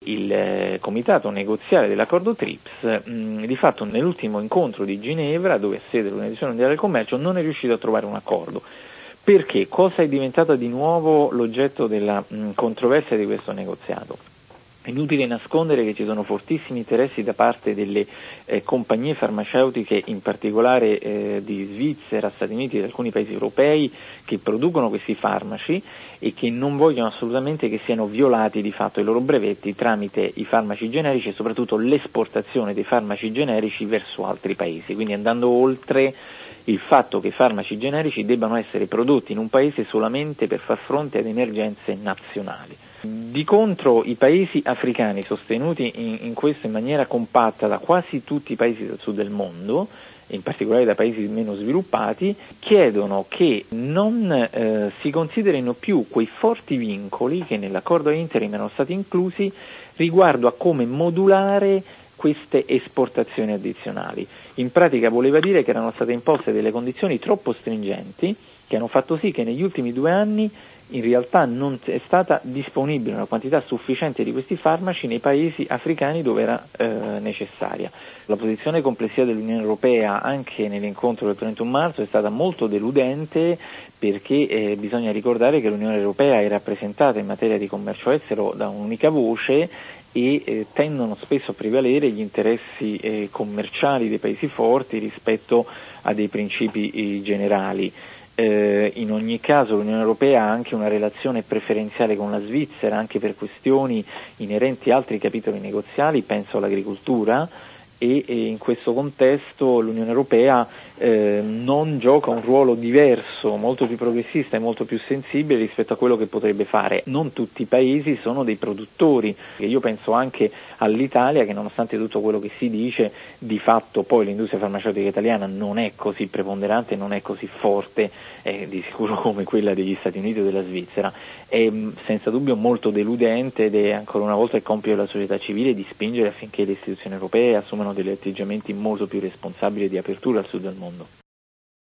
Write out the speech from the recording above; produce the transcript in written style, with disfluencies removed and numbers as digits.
il comitato negoziale dell'accordo TRIPS, di fatto nell'ultimo incontro di Ginevra, dove ha sede l'Organizzazione Mondiale del Commercio, non è riuscito a trovare un accordo. Perché? Cosa è diventata di nuovo l'oggetto della controversia di questo negoziato? È inutile nascondere che ci sono fortissimi interessi da parte delle compagnie farmaceutiche, in particolare di Svizzera, Stati Uniti e di alcuni paesi europei, che producono questi farmaci e che non vogliono assolutamente che siano violati di fatto i loro brevetti tramite i farmaci generici e soprattutto l'esportazione dei farmaci generici verso altri paesi, quindi andando oltre il fatto che i farmaci generici debbano essere prodotti in un paese solamente per far fronte ad emergenze nazionali. Di contro i paesi africani, sostenuti in questo in maniera compatta da quasi tutti i paesi del sud del mondo, in particolare da paesi meno sviluppati, chiedono che non si considerino più quei forti vincoli che nell'accordo interim erano stati inclusi riguardo a come modulare queste esportazioni addizionali. In pratica voleva dire che erano state imposte delle condizioni troppo stringenti che hanno fatto sì che negli ultimi 2 anni in realtà non è stata disponibile una quantità sufficiente di questi farmaci nei paesi africani dove era necessaria. La posizione complessiva dell'Unione Europea anche nell'incontro del 31 marzo è stata molto deludente, perché bisogna ricordare che l'Unione Europea è rappresentata in materia di commercio estero da un'unica voce e tendono spesso a prevalere gli interessi commerciali dei paesi forti rispetto a dei principi generali. In ogni caso l'Unione Europea ha anche una relazione preferenziale con la Svizzera, anche per questioni inerenti a altri capitoli negoziali, penso all'agricoltura, e in questo contesto l'Unione Europea non gioca un ruolo diverso, molto più progressista e molto più sensibile rispetto a quello che potrebbe fare. Non tutti i paesi sono dei produttori, io penso anche all'Italia che nonostante tutto quello che si dice, di fatto poi l'industria farmaceutica italiana non è così preponderante, non è così forte, di sicuro come quella degli Stati Uniti o della Svizzera. È senza dubbio molto deludente ed è ancora una volta il compito della società civile di spingere affinché le istituzioni europee assumano degli atteggiamenti molto più responsabili di apertura al sud del mondo.